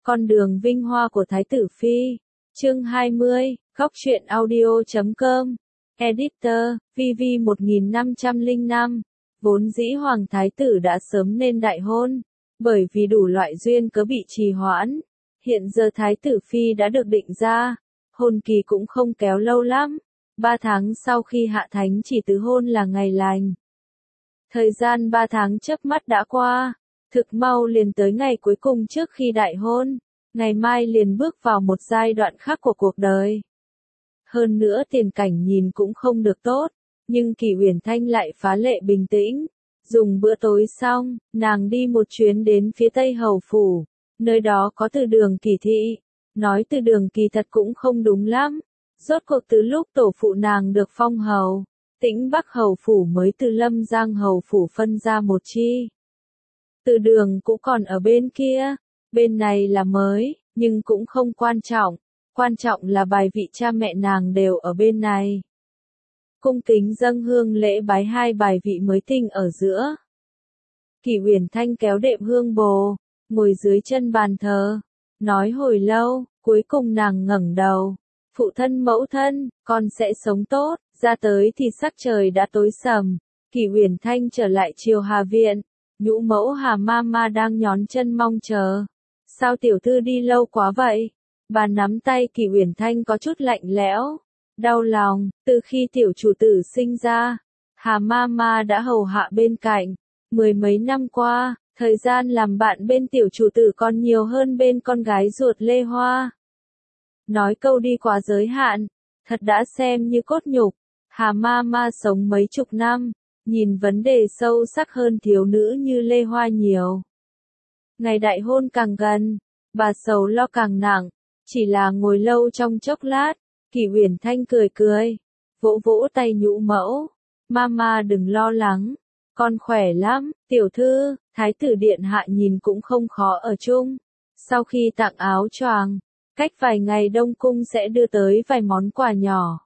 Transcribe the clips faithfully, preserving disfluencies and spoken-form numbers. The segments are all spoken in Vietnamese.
Con đường vinh hoa của Thái tử Phi. Chương hai mươi, góc truyện audio chấm com. Editor, vê vê một nghìn năm trăm lẻ năm. Vốn dĩ Hoàng Thái tử đã sớm nên đại hôn, bởi vì đủ loại duyên cớ bị trì hoãn. Hiện giờ Thái tử Phi đã được định ra, hôn kỳ cũng không kéo lâu lắm. Ba tháng sau khi hạ thánh chỉ tứ hôn là ngày lành. Thời gian ba tháng chớp mắt đã qua, thực mau liền tới ngày cuối cùng trước khi đại hôn. Ngày mai liền bước vào một giai đoạn khác của cuộc đời. Hơn nữa tiền cảnh nhìn cũng không được tốt, nhưng Kỳ Uyển Thanh lại phá lệ bình tĩnh. Dùng bữa tối xong, nàng đi một chuyến đến phía Tây Hầu Phủ, nơi đó có Từ Đường Kỳ thị. Nói Từ Đường kỳ thật cũng không đúng lắm. Rốt cuộc từ lúc tổ phụ nàng được phong hầu, Tĩnh Bắc Hầu Phủ mới từ Lâm Giang Hầu Phủ phân ra một chi. Từ Đường cũng còn ở bên kia. Bên này là mới, nhưng cũng không quan trọng, quan trọng là bài vị cha mẹ nàng đều ở bên này. Cung kính dâng hương lễ bái hai bài vị mới tinh ở giữa. Kỳ Uyển Thanh kéo đệm hương bồ, ngồi dưới chân bàn thờ, nói hồi lâu, cuối cùng nàng ngẩng đầu. Phụ thân mẫu thân, con sẽ sống tốt, ra tới thì sắc trời đã tối sầm. Kỳ Uyển Thanh trở lại Triều Hà Viện, nhũ mẫu Hà Mama đang nhón chân mong chờ. Sao tiểu thư đi lâu quá vậy? Bà nắm tay Kỳ Uyển Thanh có chút lạnh lẽo, đau lòng. Từ khi tiểu chủ tử sinh ra, Hà Mama đã hầu hạ bên cạnh. Mười mấy năm qua, thời gian làm bạn bên tiểu chủ tử còn nhiều hơn bên con gái ruột Lê Hoa. Nói câu đi quá giới hạn, thật đã xem như cốt nhục. Hà Mama sống mấy chục năm, nhìn vấn đề sâu sắc hơn thiếu nữ như Lê Hoa nhiều. Ngày đại hôn càng gần, bà sầu lo càng nặng, chỉ là ngồi lâu trong chốc lát, Kỳ Uyển Thanh cười cười, vỗ vỗ tay nhũ mẫu, Mama đừng lo lắng, con khỏe lắm, tiểu thư, Thái tử điện hạ nhìn cũng không khó ở chung. Sau khi tặng áo choàng, cách vài ngày Đông Cung sẽ đưa tới vài món quà nhỏ.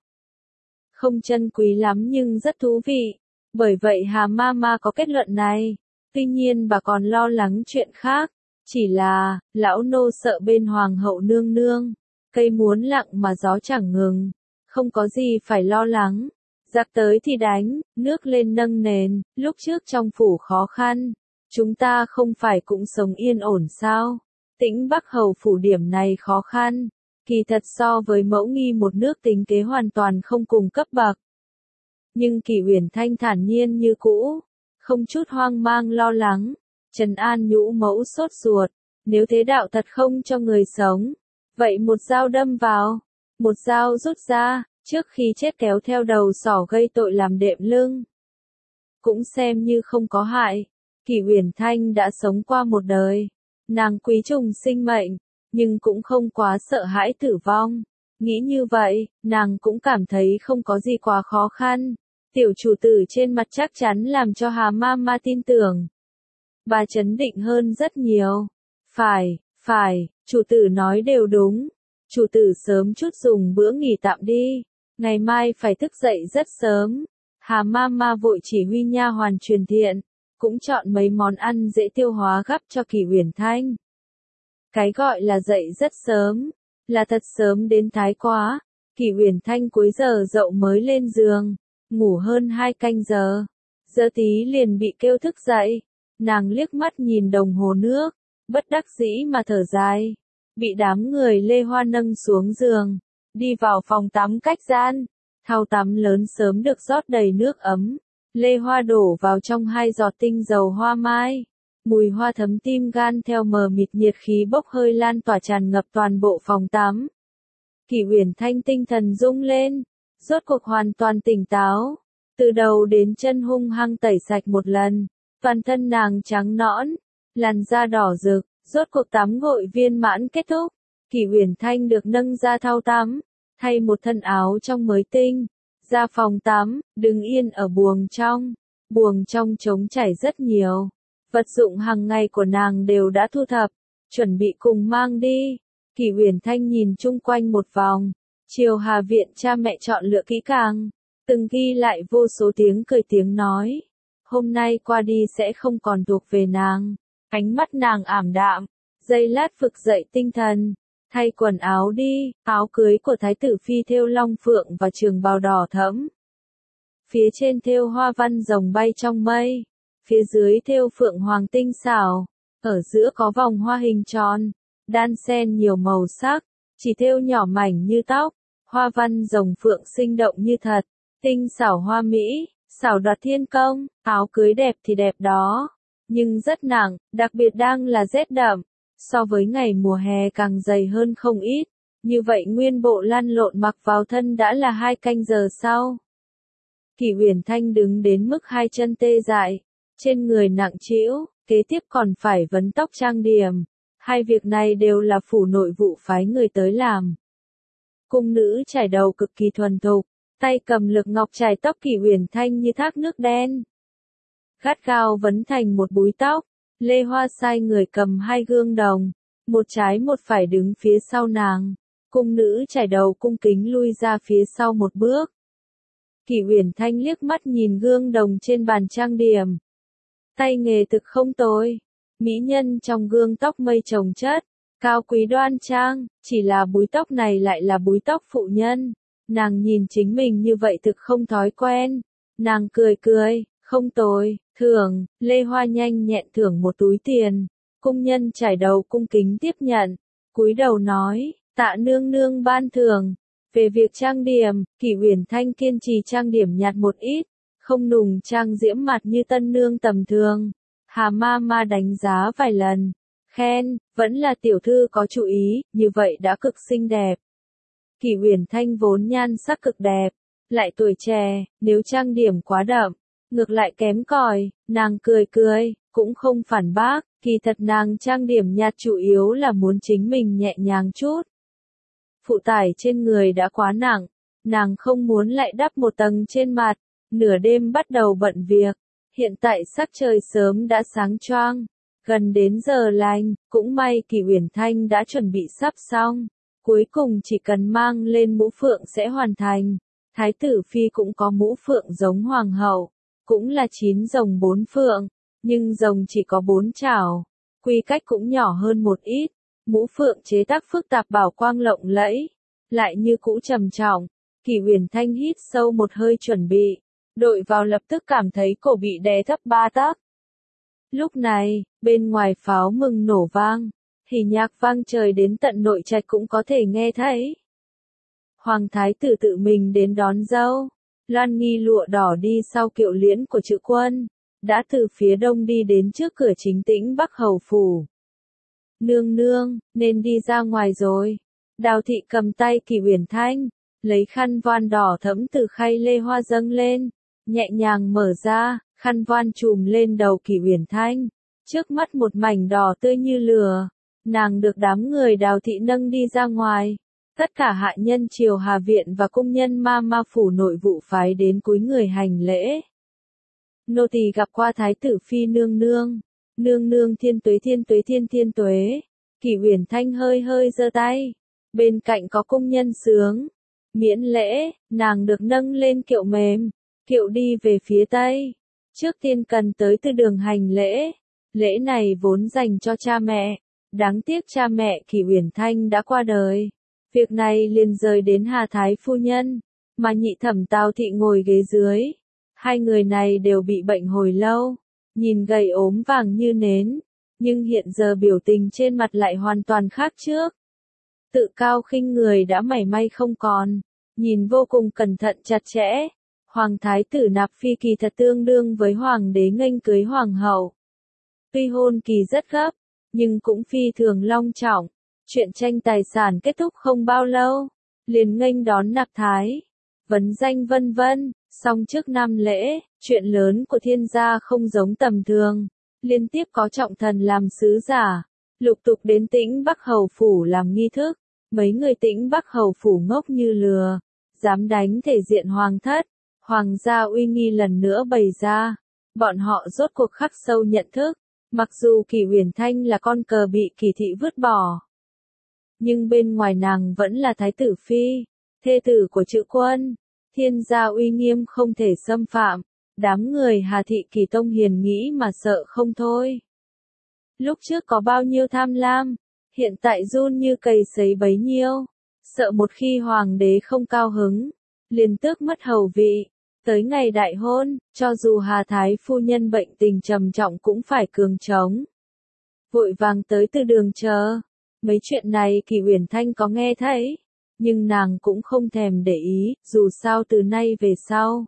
Không chân quý lắm nhưng rất thú vị, bởi vậy Hà Mama có kết luận này. Tuy nhiên bà còn lo lắng chuyện khác, chỉ là, lão nô sợ bên hoàng hậu nương nương, cây muốn lặng mà gió chẳng ngừng, không có gì phải lo lắng. Giặc tới thì đánh, nước lên nâng nền, lúc trước trong phủ khó khăn, chúng ta không phải cũng sống yên ổn sao? Tĩnh Bắc Hầu Phủ điểm này khó khăn, kỳ thật so với mẫu nghi một nước tính kế hoàn toàn không cùng cấp bậc. Nhưng Kỳ Uyển Thanh thản nhiên như cũ, không chút hoang mang lo lắng, trấn an nhũ mẫu sốt ruột, nếu thế đạo thật không cho người sống, vậy một dao đâm vào, một dao rút ra, trước khi chết kéo theo đầu sỏ gây tội làm đệm lưng. Cũng xem như không có hại, Kỳ Uyển Thanh đã sống qua một đời, nàng quý trọng sinh mệnh, nhưng cũng không quá sợ hãi tử vong. Nghĩ như vậy, nàng cũng cảm thấy không có gì quá khó khăn. Tiểu chủ tử trên mặt chắc chắn làm cho Hà Mama tin tưởng. Bà chấn định hơn rất nhiều. Phải, phải, chủ tử nói đều đúng. Chủ tử sớm chút dùng bữa nghỉ tạm đi. Ngày mai phải thức dậy rất sớm. Hà Mama vội chỉ huy nha hoàn truyền thiện, cũng chọn mấy món ăn dễ tiêu hóa gắp cho Kỳ Uyển Thanh. Cái gọi là dậy rất sớm, là thật sớm đến thái quá. Kỳ Uyển Thanh cuối giờ dậu mới lên giường, ngủ hơn hai canh giờ. Giờ tí liền bị kêu thức dậy. Nàng liếc mắt nhìn đồng hồ nước, bất đắc dĩ mà thở dài. Bị đám người Lê Hoa nâng xuống giường, đi vào phòng tắm cách gian. Thau tắm lớn sớm được rót đầy nước ấm. Lê Hoa đổ vào trong hai giọt tinh dầu hoa mai. Mùi hoa thấm tim gan theo mờ mịt nhiệt khí bốc hơi lan tỏa tràn ngập toàn bộ phòng tắm. Kỳ Uyển Thanh tinh thần rung lên, rốt cuộc hoàn toàn tỉnh táo. Từ đầu đến chân hung hăng tẩy sạch một lần, toàn thân nàng trắng nõn, làn da đỏ rực, rốt cuộc tắm gội viên mãn kết thúc. Kỳ Uyển Thanh được nâng ra thau tắm, thay một thân áo trong mới tinh, ra phòng tắm, đứng yên ở buồng trong. Buồng trong trống trải rất nhiều. Vật dụng hàng ngày của nàng đều đã thu thập, chuẩn bị cùng mang đi. Kỳ Uyển Thanh nhìn chung quanh một vòng, Triều Hà Viện cha mẹ chọn lựa kỹ càng, từng ghi lại vô số tiếng cười tiếng nói. Hôm nay qua đi sẽ không còn thuộc về nàng. Ánh mắt nàng ảm đạm, giây lát vực dậy tinh thần, thay quần áo đi, áo cưới của thái tử phi thêu long phượng và trường bào đỏ thẫm. Phía trên thêu hoa văn rồng bay trong mây, phía dưới thêu phượng hoàng tinh xảo, ở giữa có vòng hoa hình tròn, đan xen nhiều màu sắc, chỉ thêu nhỏ mảnh như tóc, hoa văn rồng phượng sinh động như thật, tinh xảo hoa mỹ, xảo đoạt thiên công, áo cưới đẹp thì đẹp đó, nhưng rất nặng, đặc biệt đang là rét đậm, so với ngày mùa hè càng dày hơn không ít, như vậy nguyên bộ lăn lộn mặc vào thân đã là hai canh giờ sau. Kỷ Uyển Thanh đứng đến mức hai chân tê dại, trên người nặng trĩu, kế tiếp còn phải vấn tóc trang điểm, hai việc này đều là phủ nội vụ phái người tới làm. Cung nữ chải đầu cực kỳ thuần thục, tay cầm lược ngọc chải tóc Kỷ Uyển Thanh như thác nước đen. Gắt gao vấn thành một búi tóc, Lê Hoa sai người cầm hai gương đồng, một trái một phải đứng phía sau nàng. Cung nữ chải đầu cung kính lui ra phía sau một bước. Kỷ Uyển Thanh liếc mắt nhìn gương đồng trên bàn trang điểm. Tay nghề thực không tồi. Mỹ nhân trong gương tóc mây chồng chất, cao quý đoan trang, chỉ là búi tóc này lại là búi tóc phụ nhân. Nàng nhìn chính mình như vậy thực không thói quen. Nàng cười cười, không tồi, thưởng, Lê Hoa nhanh nhẹn thưởng một túi tiền. Cung nhân chải đầu cung kính tiếp nhận, cúi đầu nói, tạ nương nương ban thưởng. Về việc trang điểm, Kỷ Uyển Thanh kiên trì trang điểm nhạt một ít, không nùng trang diễm mặt như tân nương tầm thường. Hà ma ma đánh giá vài lần, khen, vẫn là tiểu thư có chú ý, như vậy đã cực xinh đẹp. Kỷ Uyển Thanh vốn nhan sắc cực đẹp, lại tuổi trẻ, nếu trang điểm quá đậm, ngược lại kém cỏi, nàng cười cười, cũng không phản bác, kỳ thật nàng trang điểm nhạt chủ yếu là muốn chính mình nhẹ nhàng chút. Phụ tải trên người đã quá nặng, nàng không muốn lại đắp một tầng trên mặt, nửa đêm bắt đầu bận việc, hiện tại sắc trời sớm đã sáng choang, gần đến giờ lành, cũng may Kỷ Uyển Thanh đã chuẩn bị sắp xong, cuối cùng chỉ cần mang lên mũ phượng sẽ hoàn thành. Thái tử phi cũng có mũ phượng giống hoàng hậu, cũng là chín rồng bốn phượng, nhưng rồng chỉ có bốn chảo, quy cách cũng nhỏ hơn một ít. Mũ phượng chế tác phức tạp bảo quang lộng lẫy, lại như cũ trầm trọng. Kỷ Uyển Thanh hít sâu một hơi chuẩn bị, đội vào lập tức cảm thấy cổ bị đè thấp ba tấc. Lúc này, bên ngoài pháo mừng nổ vang, hỉ nhạc vang trời đến tận nội trạch cũng có thể nghe thấy. Hoàng thái tử tự mình đến đón dâu, Loan Nghi lụa đỏ đi sau kiệu liễn của Trự Quân, đã từ phía đông đi đến trước cửa chính Tĩnh Bắc hầu phủ. Nương nương, nên đi ra ngoài rồi. Đào thị cầm tay Kỷ Uyển Thanh, lấy khăn voan đỏ thẫm từ khay lê hoa dâng lên, nhẹ nhàng mở ra, khăn voan trùm lên đầu Kỷ Uyển Thanh, trước mắt một mảnh đỏ tươi như lửa. Nàng được đám người Đào thị nâng đi ra ngoài, tất cả hạ nhân triều Hà viện và cung nhân ma ma phủ nội vụ phái đến cúi người hành lễ. Nô tỳ gặp qua thái tử phi nương nương. Nương nương thiên tuế thiên tuế thiên thiên tuế. Kỷ Uyển Thanh hơi hơi giơ tay. Bên cạnh có cung nhân sướng. Miễn lễ, nàng được nâng lên kiệu mềm. Kiệu đi về phía tây. Trước tiên cần tới từ đường hành lễ. Lễ này vốn dành cho cha mẹ. Đáng tiếc cha mẹ Kỷ Uyển Thanh đã qua đời. Việc này liền rời đến Hà Thái phu nhân. Mà nhị thẩm Tào thị ngồi ghế dưới. Hai người này đều bị bệnh hồi lâu. Nhìn gầy ốm vàng như nến, nhưng hiện giờ biểu tình trên mặt lại hoàn toàn khác trước. Tự cao khinh người đã mảy may không còn, nhìn vô cùng cẩn thận chặt chẽ. Hoàng thái tử nạp phi kỳ thật tương đương với hoàng đế nghênh cưới hoàng hậu. Tuy hôn kỳ rất gấp, nhưng cũng phi thường long trọng. Chuyện tranh tài sản kết thúc không bao lâu, liền nghênh đón nạp thái, vấn danh vân vân. Song trước năm lễ, chuyện lớn của thiên gia không giống tầm thường, liên tiếp có trọng thần làm sứ giả, lục tục đến Tĩnh Bắc hầu phủ làm nghi thức, mấy người Tĩnh Bắc hầu phủ ngốc như lừa, dám đánh thể diện hoàng thất, hoàng gia uy nghi lần nữa bày ra, bọn họ rốt cuộc khắc sâu nhận thức, mặc dù Kỷ Uyển Thanh là con cờ bị Kỷ thị vứt bỏ, nhưng bên ngoài nàng vẫn là thái tử phi, thê tử của Trự Quân. Thiên gia uy nghiêm không thể xâm phạm, đám người Hà thị Kỳ tông hiền nghĩ mà sợ không thôi. Lúc trước có bao nhiêu tham lam, hiện tại run như cầy sấy bấy nhiêu, sợ một khi hoàng đế không cao hứng, liền tước mất hầu vị. Tới ngày đại hôn, cho dù Hà Thái phu nhân bệnh tình trầm trọng cũng phải cường trống. Vội vàng tới từ đường chờ. Mấy chuyện này Kỳ Uyển Thanh có nghe thấy, nhưng nàng cũng không thèm để ý, dù sao từ nay về sau,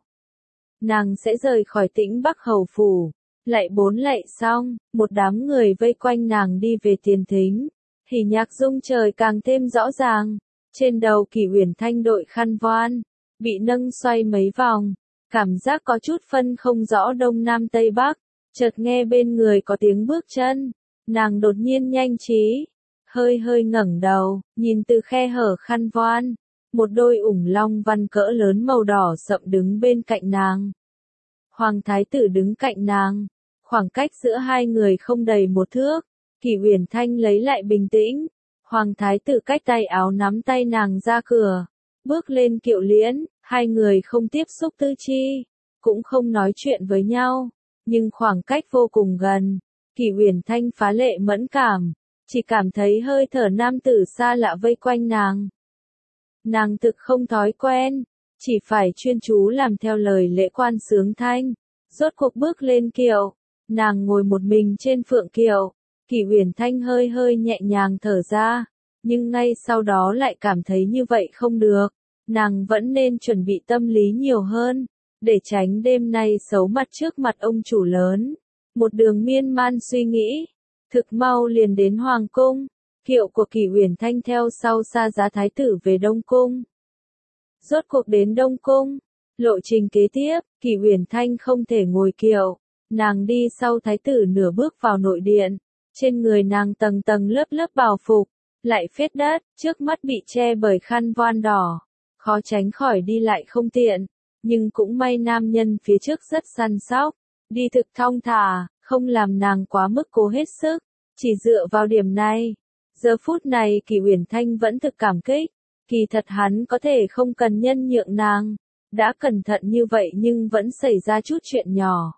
nàng sẽ rời khỏi Tĩnh Bắc hầu phủ. Lạy bốn lạy xong, một đám người vây quanh nàng đi về tiền thính, thì nhạc rung trời càng thêm rõ ràng. Trên đầu Kỳ Uyển Thanh đội khăn voan, bị nâng xoay mấy vòng, cảm giác có chút phân không rõ đông nam tây bắc, chợt nghe bên người có tiếng bước chân, nàng đột nhiên nhanh trí, hơi hơi ngẩng đầu, nhìn từ khe hở khăn voan, một đôi ủng long văn cỡ lớn màu đỏ sậm đứng bên cạnh nàng. Hoàng thái tử đứng cạnh nàng, khoảng cách giữa hai người không đầy một thước, Kỳ Uyển Thanh lấy lại bình tĩnh, Hoàng thái tử cách tay áo nắm tay nàng ra cửa, bước lên kiệu liễn, hai người không tiếp xúc tư chi, cũng không nói chuyện với nhau, nhưng khoảng cách vô cùng gần, Kỳ Uyển Thanh phá lệ mẫn cảm, chỉ cảm thấy hơi thở nam tử xa lạ vây quanh nàng. Nàng thực không thói quen, chỉ phải chuyên chú làm theo lời lễ quan sướng thanh, rốt cuộc bước lên kiệu, nàng ngồi một mình trên phượng kiệu, Kỳ Uyển Thanh hơi hơi nhẹ nhàng thở ra, nhưng ngay sau đó lại cảm thấy như vậy không được, nàng vẫn nên chuẩn bị tâm lý nhiều hơn, để tránh đêm nay xấu mặt trước mặt ông chủ lớn. Một đường miên man suy nghĩ, thực mau liền đến Hoàng cung, kiệu của Kỳ Uyển Thanh theo sau Sa Giá Thái tử về Đông Cung. Rốt cuộc đến Đông Cung, lộ trình kế tiếp, Kỳ Uyển Thanh không thể ngồi kiệu, nàng đi sau Thái tử nửa bước vào nội điện, trên người nàng tầng tầng lớp lớp bào phục, lại phết đất, trước mắt bị che bởi khăn voan đỏ, khó tránh khỏi đi lại không tiện, nhưng cũng may nam nhân phía trước rất săn sóc, đi thực thong thả, không làm nàng quá mức cố hết sức, chỉ dựa vào điểm này. Giờ phút này Kỳ Uyển Thanh vẫn thực cảm kích, kỳ thật hắn có thể không cần nhân nhượng nàng, đã cẩn thận như vậy nhưng vẫn xảy ra chút chuyện nhỏ.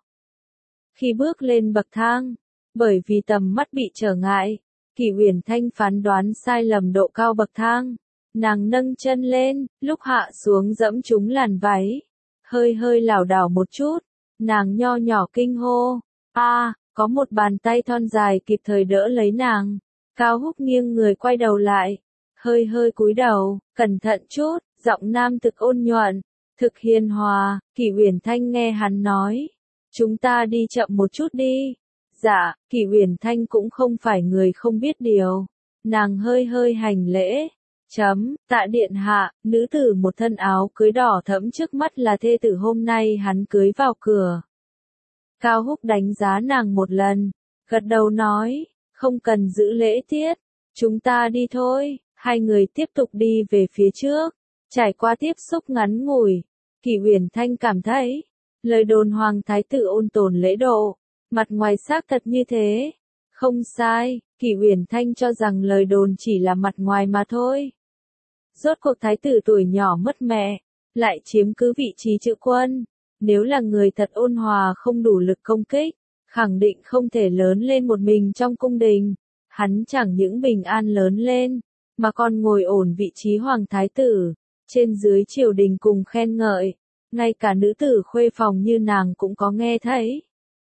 Khi bước lên bậc thang, bởi vì tầm mắt bị trở ngại, Kỳ Uyển Thanh phán đoán sai lầm độ cao bậc thang, nàng nâng chân lên, lúc hạ xuống dẫm trúng làn váy, hơi hơi lảo đảo một chút, nàng nho nhỏ kinh hô, a, có một bàn tay thon dài kịp thời đỡ lấy nàng. Cao Húc nghiêng người quay đầu lại, hơi hơi cúi đầu, cẩn thận chút, giọng nam thực ôn nhuận, thực hiền hòa. Kỳ Uyển Thanh nghe hắn nói, chúng ta đi chậm một chút đi. Dạ, Kỳ Uyển Thanh cũng không phải người không biết điều, nàng hơi hơi hành lễ, chấm, tạ điện hạ, nữ tử một thân áo cưới đỏ thẫm trước mắt là thê tử hôm nay hắn cưới vào cửa. Cao Húc đánh giá nàng một lần, gật đầu nói, không cần giữ lễ tiết, chúng ta đi thôi. Hai người tiếp tục đi về phía trước, trải qua tiếp xúc ngắn ngủi, Kỳ Uyển Thanh cảm thấy, lời đồn Hoàng thái tử ôn tồn lễ độ, mặt ngoài xác thật như thế, không sai, Kỳ Uyển Thanh cho rằng lời đồn chỉ là mặt ngoài mà thôi. Rốt cuộc thái tử tuổi nhỏ mất mẹ, lại chiếm cứ vị trí chữ quân, nếu là người thật ôn hòa không đủ lực công kích, khẳng định không thể lớn lên một mình trong cung đình. Hắn chẳng những bình an lớn lên, mà còn ngồi ổn vị trí hoàng thái tử, trên dưới triều đình cùng khen ngợi, ngay cả nữ tử khuê phòng như nàng cũng có nghe thấy.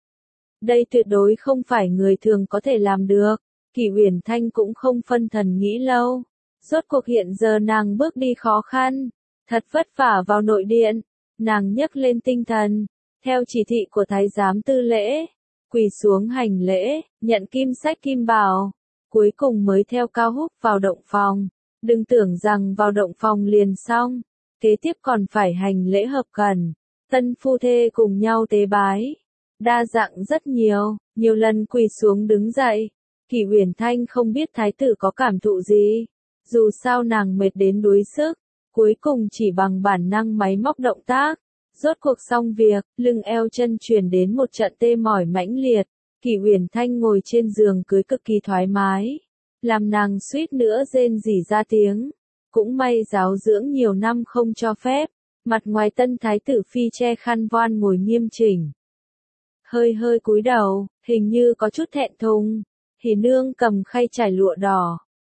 Đây tuyệt đối không phải người thường có thể làm được, Kỳ Uyển Thanh cũng không phân thần nghĩ lâu, rốt cuộc hiện giờ nàng bước đi khó khăn, thật vất vả vào nội điện, nàng nhấc lên tinh thần, theo chỉ thị của thái giám tư lễ, quỳ xuống hành lễ, nhận kim sách kim bào. Cuối cùng mới theo Cao Húc vào động phòng, đừng tưởng rằng vào động phòng liền xong, kế tiếp còn phải hành lễ hợp cần, tân phu thê cùng nhau tế bái, đa dạng rất nhiều, nhiều lần quỳ xuống đứng dậy, Kỳ Uyển Thanh không biết thái tử có cảm thụ gì, dù sao nàng mệt đến đuối sức, cuối cùng chỉ bằng bản năng máy móc động tác, rốt cuộc xong việc, lưng eo chân truyền đến một trận tê mỏi mãnh liệt. Kỳ Uyển Thanh ngồi trên giường cưới cực kỳ thoải mái, làm nàng suýt nữa rên rỉ ra tiếng. Cũng may giáo dưỡng nhiều năm không cho phép, mặt ngoài tân thái tử phi che khăn voan ngồi nghiêm chỉnh. Hơi hơi cúi đầu, hình như có chút thẹn thùng, Hỉ nương cầm khay trải lụa đỏ,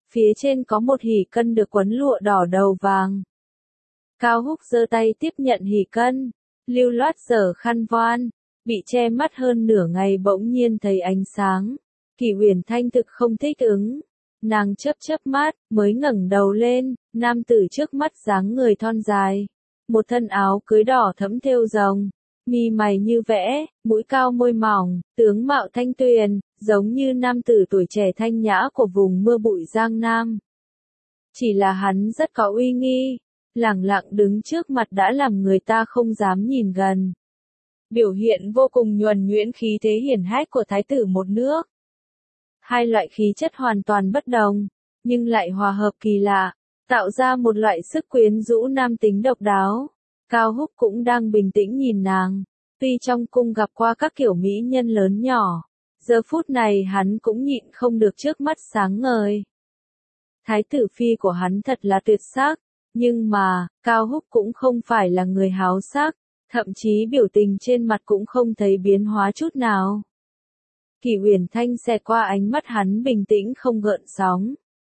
Phía trên có một hỉ cân được quấn lụa đỏ đầu vàng. Cao Húc giơ tay tiếp nhận hỉ cân, lưu loát giở khăn voan, bị che mắt hơn nửa ngày bỗng nhiên thấy ánh sáng. Kỷ Uyển Thanh thực không thích ứng. Nàng chớp chớp mắt, mới ngẩng đầu lên, nam tử trước mắt dáng người thon dài. Một thân áo cưới đỏ thẫm thêu rồng, mi mày như vẽ, mũi cao môi mỏng, tướng mạo thanh tuyền, giống như nam tử tuổi trẻ thanh nhã của vùng mưa bụi Giang Nam. Chỉ là hắn rất có uy nghi, lẳng lặng đứng trước mặt đã làm người ta không dám nhìn gần. Biểu hiện vô cùng nhuần nhuyễn khí thế hiển hách của thái tử một nước. Hai loại khí chất hoàn toàn bất đồng, nhưng lại hòa hợp kỳ lạ, tạo ra một loại sức quyến rũ nam tính độc đáo. Cao Húc cũng đang bình tĩnh nhìn nàng, tuy trong cung gặp qua các kiểu mỹ nhân lớn nhỏ, giờ phút này hắn cũng nhịn không được trước mắt sáng ngời. Thái tử phi của hắn thật là tuyệt sắc, nhưng mà, Cao Húc cũng không phải là người háo sắc, thậm chí biểu tình trên mặt cũng không thấy biến hóa chút nào. Kỷ Uyển Thanh xẹt qua ánh mắt hắn bình tĩnh không gợn sóng.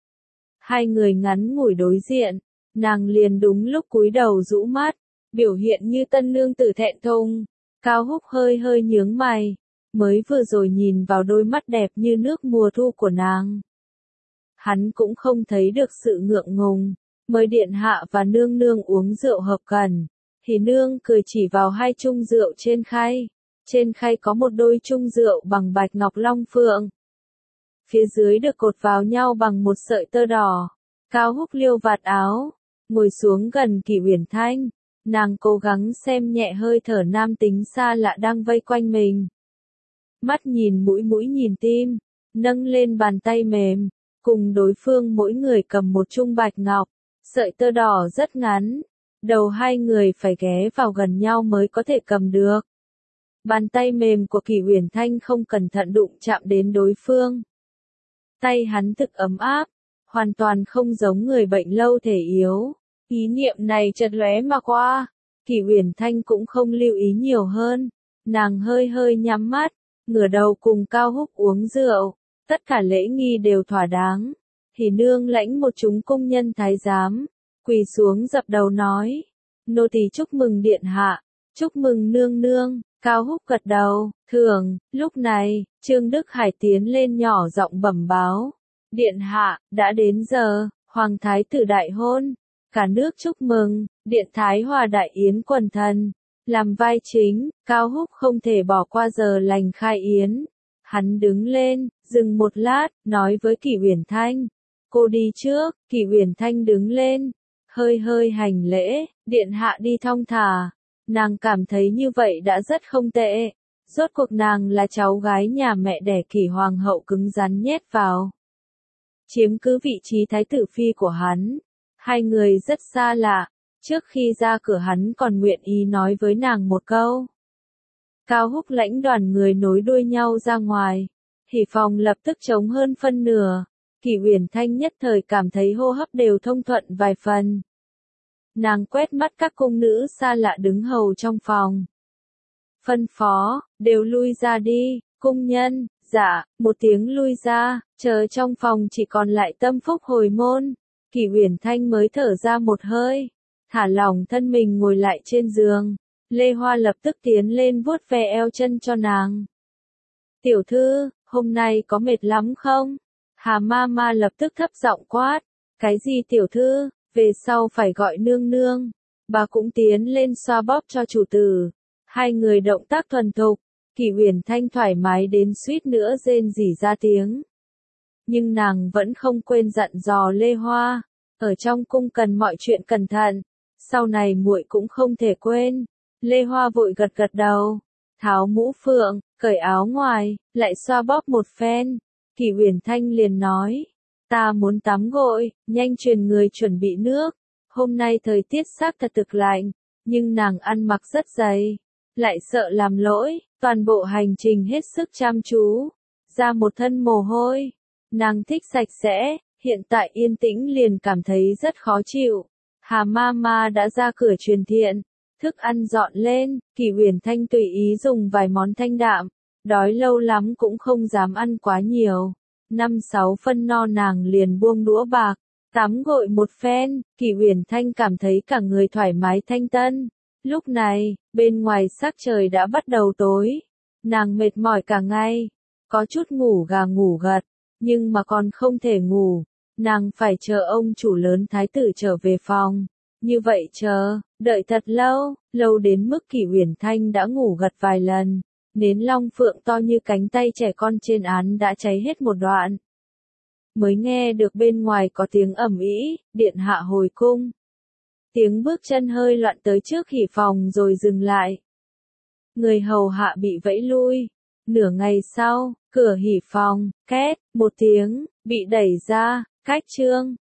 Hai người ngắn ngủi đối diện, nàng liền đúng lúc cúi đầu rũ mắt, biểu hiện như tân nương tử thẹn thùng. Cao Húc hơi hơi nhướng mày, mới vừa rồi nhìn vào đôi mắt đẹp như nước mùa thu của nàng. Hắn cũng không thấy được sự ngượng ngùng, mời điện hạ và nương nương uống rượu hợp cần, thì nương cười chỉ vào hai chung rượu trên khay. Trên khay có một đôi chung rượu bằng bạch ngọc long phượng. Phía dưới được cột vào nhau bằng một sợi tơ đỏ. Cao Húc liêu vạt áo, ngồi xuống gần Kỷ Uyển Thanh. Nàng cố gắng xem nhẹ hơi thở nam tính xa lạ đang vây quanh mình. Mắt nhìn mũi mũi nhìn tim, nâng lên bàn tay mềm, cùng đối phương mỗi người cầm một chung bạch ngọc, sợi tơ đỏ rất ngắn, đầu hai người phải ghé vào gần nhau mới có thể cầm được. Bàn tay mềm của Kỷ Uyển Thanh không cẩn thận đụng chạm đến đối phương. Tay hắn thực ấm áp, hoàn toàn không giống người bệnh lâu thể yếu. Ý niệm này chợt lóe mà qua, Kỷ Uyển Thanh cũng không lưu ý nhiều hơn, nàng hơi hơi nhắm mắt, ngửa đầu cùng Cao Húc uống rượu, tất cả lễ nghi đều thỏa đáng. Thì nương lãnh một chúng cung nhân thái giám, quỳ xuống dập đầu nói, nô tỳ chúc mừng điện hạ, chúc mừng nương nương. Cao Húc gật đầu, thường. Lúc này, Trương Đức Hải tiến lên nhỏ giọng bẩm báo, điện hạ, đã đến giờ, hoàng thái tử đại hôn, cả nước chúc mừng, điện thái hòa đại yến quần thần, làm vai chính. Cao Húc không thể bỏ qua giờ lành khai yến, hắn đứng lên, dừng một lát, nói với Kỷ Uyển Thanh, cô đi trước. Kỷ Uyển Thanh đứng lên, hơi hơi hành lễ, điện hạ đi thong thả. Nàng cảm thấy như vậy đã rất không tệ. Rốt cuộc nàng là cháu gái nhà mẹ đẻ Kỷ hoàng hậu cứng rắn nhét vào. Chiếm cứ vị trí thái tử phi của hắn. Hai người rất xa lạ. Trước khi ra cửa hắn còn nguyện ý nói với nàng một câu. Cao Húc lãnh đoàn người nối đuôi nhau ra ngoài. Thì phòng lập tức trống hơn phân nửa. Kỷ Uyển Thanh nhất thời cảm thấy hô hấp đều thông thuận vài phần. Nàng quét mắt các cung nữ xa lạ đứng hầu trong phòng. Phân phó, đều lui ra đi, cung nhân. Dạ, một tiếng lui ra, chờ trong phòng chỉ còn lại Tâm Phúc hồi môn. Kỷ Uyển Thanh mới thở ra một hơi, thả lỏng thân mình ngồi lại trên giường. Lê Hoa lập tức tiến lên vuốt ve eo chân cho nàng. Tiểu thư, hôm nay có mệt lắm không? Hà ma ma lập tức thấp giọng quát. Cái gì tiểu thư? Về sau phải gọi nương nương. Bà cũng tiến lên xoa bóp cho chủ tử. Hai người động tác thuần thục. Kỷ Uyển Thanh thoải mái đến suýt nữa rên rỉ ra tiếng. Nhưng nàng vẫn không quên dặn dò Lê Hoa. Ở trong cung cần mọi chuyện cẩn thận. Sau này muội cũng không thể quên. Lê Hoa vội gật gật đầu. Tháo mũ phượng, cởi áo ngoài, lại xoa bóp một phen. Kỷ Uyển Thanh liền nói. Ta muốn tắm gội, nhanh truyền người chuẩn bị nước. Hôm nay thời tiết xác thật thực lạnh, nhưng nàng ăn mặc rất dày, lại sợ làm lỗi, toàn bộ hành trình hết sức chăm chú, ra một thân mồ hôi. Nàng thích sạch sẽ, hiện tại yên tĩnh liền cảm thấy rất khó chịu. Hà ma ma đã ra cửa truyền thiện, thức ăn dọn lên, Kỷ Uyển Thanh tùy ý dùng vài món thanh đạm, đói lâu lắm cũng không dám ăn quá nhiều. Năm sáu phân no nàng liền buông đũa bạc, tắm gội một phen, Kỷ Uyển Thanh cảm thấy cả người thoải mái thanh tân. Lúc này, bên ngoài sắc trời đã bắt đầu tối, nàng mệt mỏi cả ngày, có chút ngủ gà ngủ gật, nhưng mà còn không thể ngủ, nàng phải chờ ông chủ lớn thái tử trở về phòng. Như vậy chờ, đợi thật lâu, lâu đến mức Kỷ Uyển Thanh đã ngủ gật vài lần, nến long phượng to như cánh tay trẻ con trên án đã cháy hết một đoạn. Mới nghe được bên ngoài có tiếng ầm ĩ, điện hạ hồi cung. Tiếng bước chân hơi loạn tới trước hỉ phòng rồi dừng lại. Người hầu hạ bị vẫy lui. Nửa ngày sau, cửa hỉ phòng, két, một tiếng, bị đẩy ra, khách trương,